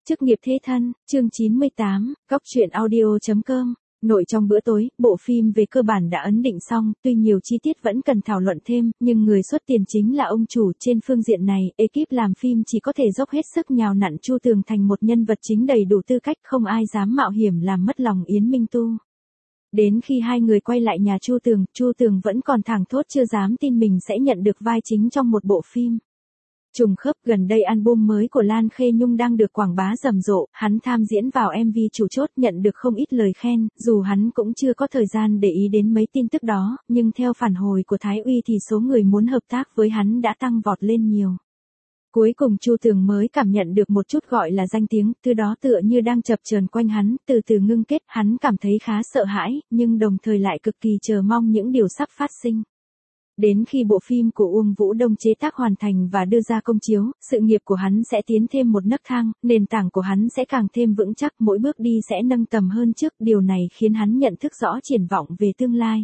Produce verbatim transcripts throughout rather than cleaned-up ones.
Chức nghiệp thế thân, chương chín mươi tám, Góc truyện audio.com. Nội trong bữa tối, bộ phim về cơ bản đã ấn định xong, tuy nhiều chi tiết vẫn cần thảo luận thêm, nhưng người xuất tiền chính là ông chủ. Trên phương diện này, ekip làm phim chỉ có thể dốc hết sức nhào nặn Chu Tường thành một nhân vật chính đầy đủ tư cách, không ai dám mạo hiểm làm mất lòng Yến Minh Tu. Đến khi hai người quay lại nhà Chu Tường, Chu Tường vẫn còn thảng thốt chưa dám tin mình sẽ nhận được vai chính trong một bộ phim. Trùng khớp, gần đây album mới của Lan Khê Nhung đang được quảng bá rầm rộ, hắn tham diễn vào em vê chủ chốt nhận được không ít lời khen, dù hắn cũng chưa có thời gian để ý đến mấy tin tức đó, nhưng theo phản hồi của Thái Uy thì số người muốn hợp tác với hắn đã tăng vọt lên nhiều. Cuối cùng Chu Tường mới cảm nhận được một chút gọi là danh tiếng, từ đó tựa như đang chập chờn quanh hắn, từ từ ngưng kết, hắn cảm thấy khá sợ hãi, nhưng đồng thời lại cực kỳ chờ mong những điều sắp phát sinh. Đến khi bộ phim của Uông Vũ Đông chế tác hoàn thành và đưa ra công chiếu, sự nghiệp của hắn sẽ tiến thêm một nấc thang, nền tảng của hắn sẽ càng thêm vững chắc, mỗi bước đi sẽ nâng tầm hơn trước, điều này khiến hắn nhận thức rõ triển vọng về tương lai.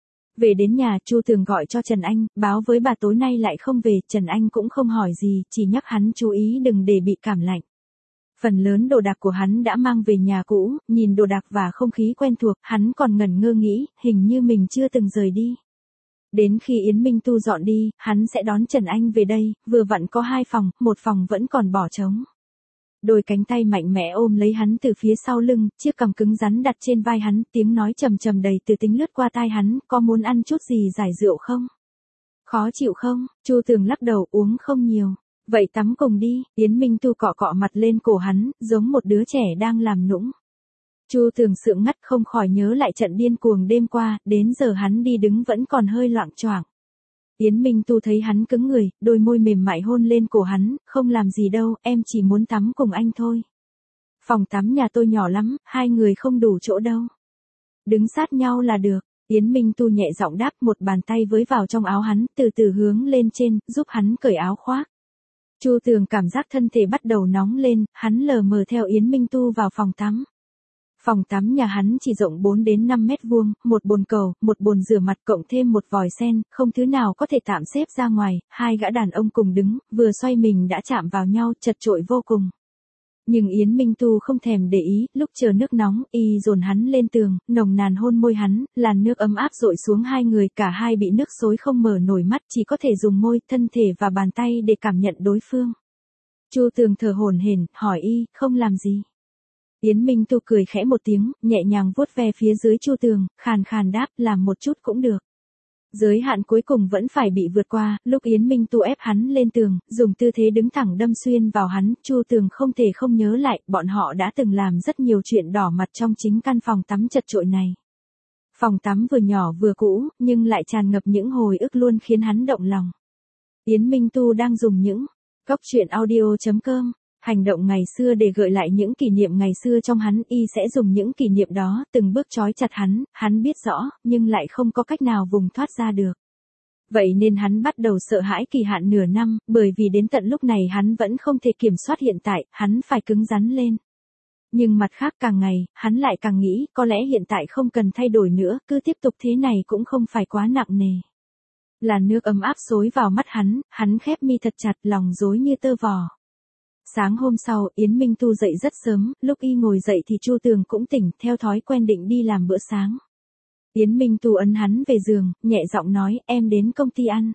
Về đến nhà, Chu Tường gọi cho Trần Anh, báo với bà tối nay lại không về, Trần Anh cũng không hỏi gì, chỉ nhắc hắn chú ý đừng để bị cảm lạnh. Phần lớn đồ đạc của hắn đã mang về nhà cũ, nhìn đồ đạc và không khí quen thuộc, hắn còn ngẩn ngơ nghĩ, hình như mình chưa từng rời đi. Đến khi Yến Minh Tu dọn đi, hắn sẽ đón Trần Anh về đây, vừa vặn có hai phòng, một phòng vẫn còn bỏ trống. Đôi cánh tay mạnh mẽ ôm lấy hắn từ phía sau lưng, chiếc cằm cứng rắn đặt trên vai hắn, tiếng nói trầm trầm đầy từ tính lướt qua tai hắn, có muốn ăn chút gì giải rượu không? Khó chịu không? Chu Tường lắc đầu, uống không nhiều. Vậy tắm cùng đi, Yến Minh Tu cọ cọ mặt lên cổ hắn, giống một đứa trẻ đang làm nũng. Chu Tường sượng ngắt không khỏi nhớ lại trận điên cuồng đêm qua, đến giờ hắn đi đứng vẫn còn hơi loạng choạng. Yến Minh Tu thấy hắn cứng người, đôi môi mềm mại hôn lên cổ hắn, không làm gì đâu, em chỉ muốn tắm cùng anh thôi. Phòng tắm nhà tôi nhỏ lắm, hai người không đủ chỗ đâu. Đứng sát nhau là được, Yến Minh Tu nhẹ giọng đáp, một bàn tay với vào trong áo hắn, từ từ hướng lên trên, giúp hắn cởi áo khoác. Chu Tường cảm giác thân thể bắt đầu nóng lên, hắn lờ mờ theo Yến Minh Tu vào phòng tắm. Phòng tắm nhà hắn chỉ rộng bốn đến năm mét vuông, một bồn cầu, một bồn rửa mặt cộng thêm một vòi sen, không thứ nào có thể tạm xếp ra ngoài, hai gã đàn ông cùng đứng, vừa xoay mình đã chạm vào nhau, chật chội vô cùng. Nhưng Yến Minh Tu không thèm để ý, lúc chờ nước nóng, y dồn hắn lên tường, nồng nàn hôn môi hắn, làn nước ấm áp dội xuống hai người, cả hai bị nước xối không mở nổi mắt, chỉ có thể dùng môi, thân thể và bàn tay để cảm nhận đối phương. Chu Tường thở hổn hển, hỏi y, không làm gì. Yến Minh Tu cười khẽ một tiếng, nhẹ nhàng vuốt ve phía dưới Chu Tường, khàn khàn đáp, làm một chút cũng được. Giới hạn cuối cùng vẫn phải bị vượt qua, lúc Yến Minh Tu ép hắn lên tường, dùng tư thế đứng thẳng đâm xuyên vào hắn, Chu Tường không thể không nhớ lại, bọn họ đã từng làm rất nhiều chuyện đỏ mặt trong chính căn phòng tắm chật chội này. Phòng tắm vừa nhỏ vừa cũ, nhưng lại tràn ngập những hồi ức luôn khiến hắn động lòng. Yến Minh Tu đang dùng những Góc truyện audio.com. Hành động ngày xưa để gợi lại những kỷ niệm ngày xưa trong hắn, y sẽ dùng những kỷ niệm đó, từng bước trói chặt hắn, hắn biết rõ, nhưng lại không có cách nào vùng thoát ra được. Vậy nên hắn bắt đầu sợ hãi kỳ hạn nửa năm, bởi vì đến tận lúc này hắn vẫn không thể kiểm soát hiện tại, hắn phải cứng rắn lên. Nhưng mặt khác càng ngày, hắn lại càng nghĩ, có lẽ hiện tại không cần thay đổi nữa, cứ tiếp tục thế này cũng không phải quá nặng nề. Làn nước ấm áp xối vào mắt hắn, hắn khép mi thật chặt, lòng rối như tơ vò. Sáng hôm sau, Yến Minh Tu dậy rất sớm, lúc y ngồi dậy thì Chu Tường cũng tỉnh, theo thói quen định đi làm bữa sáng. Yến Minh Tu ấn hắn về giường, nhẹ giọng nói, em đến công ty ăn.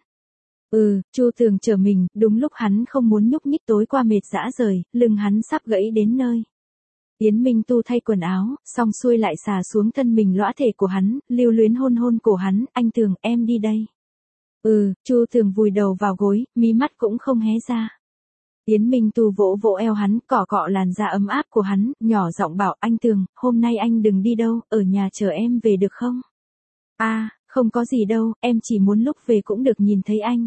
Ừ, Chu Tường chờ mình, đúng lúc hắn không muốn nhúc nhích, tối qua mệt dã rời, lưng hắn sắp gãy đến nơi. Yến Minh Tu thay quần áo, xong xuôi lại xà xuống thân mình lõa thể của hắn, lưu luyến hôn hôn cổ hắn, anh Tường, em đi đây. Ừ, Chu Tường vùi đầu vào gối, mí mắt cũng không hé ra. Yến Minh Tu vỗ vỗ eo hắn, cọ cọ làn da ấm áp của hắn, nhỏ giọng bảo, anh Tường, hôm nay anh đừng đi đâu, ở nhà chờ em về được không? À, không có gì đâu, em chỉ muốn lúc về cũng được nhìn thấy anh.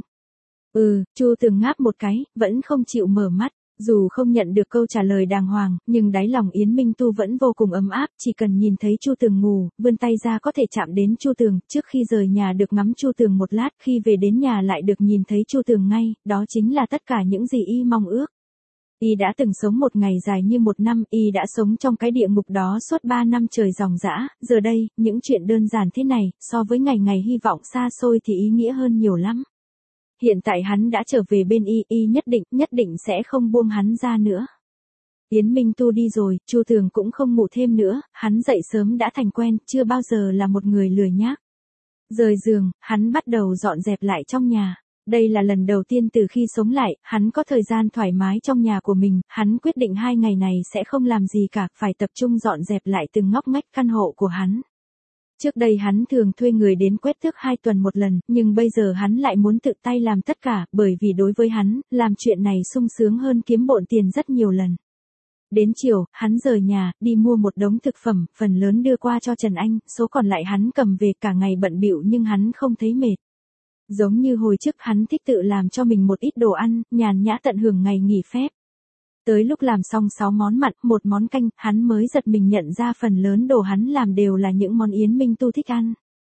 Ừ, Chu Tường ngáp một cái, vẫn không chịu mở mắt. Dù không nhận được câu trả lời đàng hoàng, nhưng đáy lòng Yến Minh Tu vẫn vô cùng ấm áp, chỉ cần nhìn thấy Chu Tường ngủ, vươn tay ra có thể chạm đến Chu Tường, trước khi rời nhà được ngắm Chu Tường một lát, khi về đến nhà lại được nhìn thấy Chu Tường ngay, đó chính là tất cả những gì y mong ước. Y đã từng sống một ngày dài như một năm, y đã sống trong cái địa ngục đó suốt ba năm trời ròng rã, giờ đây, những chuyện đơn giản thế này, so với ngày ngày hy vọng xa xôi thì ý nghĩa hơn nhiều lắm. Hiện tại hắn đã trở về bên y, y nhất định, nhất định sẽ không buông hắn ra nữa. Yến Minh Tu đi rồi, Chu Tường cũng không ngủ thêm nữa, hắn dậy sớm đã thành quen, chưa bao giờ là một người lười nhác. Rời giường, hắn bắt đầu dọn dẹp lại trong nhà. Đây là lần đầu tiên từ khi sống lại, hắn có thời gian thoải mái trong nhà của mình, hắn quyết định hai ngày này sẽ không làm gì cả, phải tập trung dọn dẹp lại từng ngóc ngách căn hộ của hắn. Trước đây hắn thường thuê người đến quét tước hai tuần một lần, nhưng bây giờ hắn lại muốn tự tay làm tất cả, bởi vì đối với hắn, làm chuyện này sung sướng hơn kiếm bộn tiền rất nhiều lần. Đến chiều, hắn rời nhà, đi mua một đống thực phẩm, phần lớn đưa qua cho Trần Anh, số còn lại hắn cầm về, cả ngày bận bịu nhưng hắn không thấy mệt. Giống như hồi trước hắn thích tự làm cho mình một ít đồ ăn, nhàn nhã tận hưởng ngày nghỉ phép. Tới lúc làm xong sáu món mặn, một món canh, hắn mới giật mình nhận ra phần lớn đồ hắn làm đều là những món Yến Minh Tu thích ăn.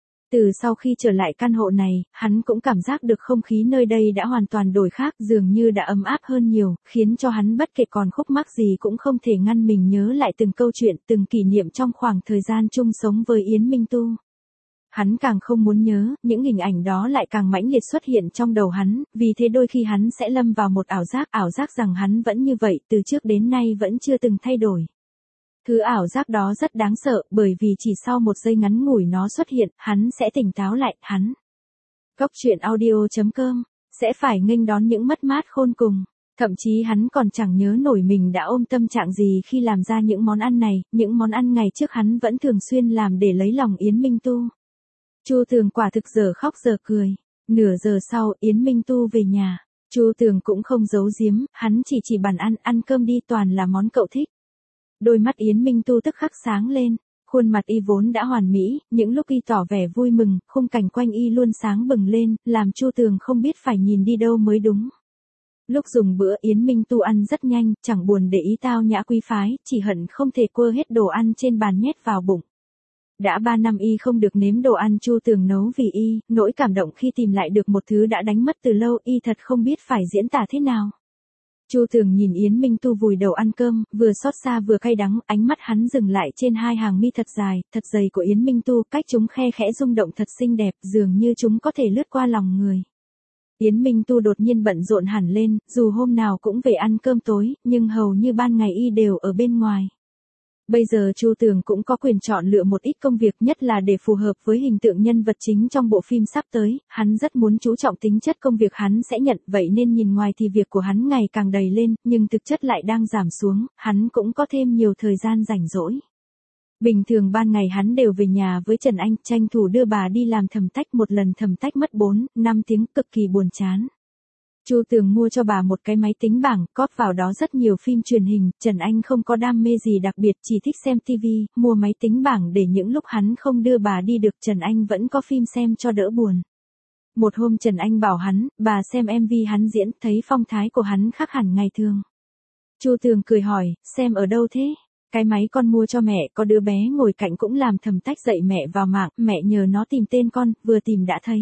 Từ sau khi trở lại căn hộ này, hắn cũng cảm giác được không khí nơi đây đã hoàn toàn đổi khác, dường như đã ấm áp hơn nhiều, khiến cho hắn bất kể còn khúc mắc gì cũng không thể ngăn mình nhớ lại từng câu chuyện, từng kỷ niệm trong khoảng thời gian chung sống với Yến Minh Tu. Hắn càng không muốn nhớ, những hình ảnh đó lại càng mãnh liệt xuất hiện trong đầu hắn, vì thế đôi khi hắn sẽ lâm vào một ảo giác, ảo giác rằng hắn vẫn như vậy, từ trước đến nay vẫn chưa từng thay đổi. Thứ ảo giác đó rất đáng sợ, bởi vì chỉ sau một giây ngắn ngủi nó xuất hiện, hắn sẽ tỉnh táo lại, hắn. Góc truyện audio chấm com sẽ phải nghênh đón những mất mát khôn cùng. Thậm chí hắn còn chẳng nhớ nổi mình đã ôm tâm trạng gì khi làm ra những món ăn này, những món ăn ngày trước hắn vẫn thường xuyên làm để lấy lòng Yến Minh Tu. Chu Tường quả thực giờ khóc giờ cười. Nửa giờ sau, Yến Minh Tu về nhà. Chu Tường cũng không giấu giếm, hắn chỉ chỉ bàn ăn, ăn cơm đi, toàn là món cậu thích. Đôi mắt Yến Minh Tu tức khắc sáng lên, khuôn mặt y vốn đã hoàn mỹ, những lúc y tỏ vẻ vui mừng, khung cảnh quanh y luôn sáng bừng lên, làm Chu Tường không biết phải nhìn đi đâu mới đúng. Lúc dùng bữa Yến Minh Tu ăn rất nhanh, chẳng buồn để ý tao nhã quý phái, chỉ hận không thể quơ hết đồ ăn trên bàn nhét vào bụng. Đã ba năm y không được nếm đồ ăn Chu Tường nấu vì y, nỗi cảm động khi tìm lại được một thứ đã đánh mất từ lâu, y thật không biết phải diễn tả thế nào. Chu Tường nhìn Yến Minh Tu vùi đầu ăn cơm, vừa xót xa vừa cay đắng, ánh mắt hắn dừng lại trên hai hàng mi thật dài, thật dày của Yến Minh Tu, cách chúng khe khẽ rung động thật xinh đẹp, dường như chúng có thể lướt qua lòng người. Yến Minh Tu đột nhiên bận rộn hẳn lên, dù hôm nào cũng về ăn cơm tối, nhưng hầu như ban ngày y đều ở bên ngoài. Bây giờ Chu Tường cũng có quyền chọn lựa một ít công việc, nhất là để phù hợp với hình tượng nhân vật chính trong bộ phim sắp tới, hắn rất muốn chú trọng tính chất công việc hắn sẽ nhận, vậy nên nhìn ngoài thì việc của hắn ngày càng đầy lên, nhưng thực chất lại đang giảm xuống, hắn cũng có thêm nhiều thời gian rảnh rỗi. Bình thường ban ngày hắn đều về nhà với Trần Anh, tranh thủ đưa bà đi làm thẩm tách, một lần thẩm tách mất bốn, năm tiếng, cực kỳ buồn chán. Chu Tường mua cho bà một cái máy tính bảng, cóp vào đó rất nhiều phim truyền hình, Trần Anh không có đam mê gì đặc biệt, chỉ thích xem tivi, mua máy tính bảng để những lúc hắn không đưa bà đi được Trần Anh vẫn có phim xem cho đỡ buồn. Một hôm Trần Anh bảo hắn, bà xem em vê hắn diễn, thấy phong thái của hắn khác hẳn ngày thường. Chu Tường cười hỏi, xem ở đâu thế? Cái máy con mua cho mẹ, có đứa bé ngồi cạnh cũng làm thầm tách dạy mẹ vào mạng, mẹ nhờ nó tìm tên con, vừa tìm đã thấy.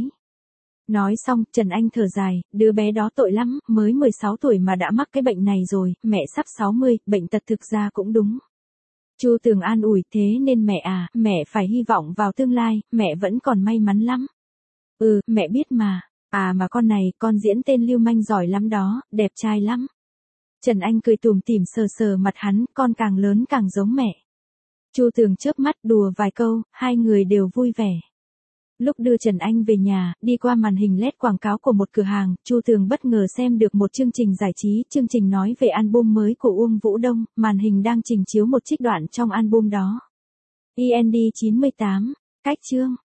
Nói xong, Trần Anh thở dài, đứa bé đó tội lắm, mới mười sáu tuổi mà đã mắc cái bệnh này rồi, mẹ sắp sáu mươi, bệnh tật thực ra cũng đúng. Chu Tường an ủi, thế nên mẹ à, mẹ phải hy vọng vào tương lai, mẹ vẫn còn may mắn lắm. Ừ, mẹ biết mà, à mà con này, con diễn tên lưu manh giỏi lắm đó, đẹp trai lắm. Trần Anh cười tủm tỉm sờ sờ mặt hắn, con càng lớn càng giống mẹ. Chu Tường chớp mắt đùa vài câu, hai người đều vui vẻ. Lúc đưa Trần Anh về nhà, đi qua màn hình led quảng cáo của một cửa hàng, Chu Tường bất ngờ xem được một chương trình giải trí, chương trình nói về album mới của Uông Vũ Đông, màn hình đang trình chiếu một trích đoạn trong album đó. i en đê chín mươi tám, cách chương.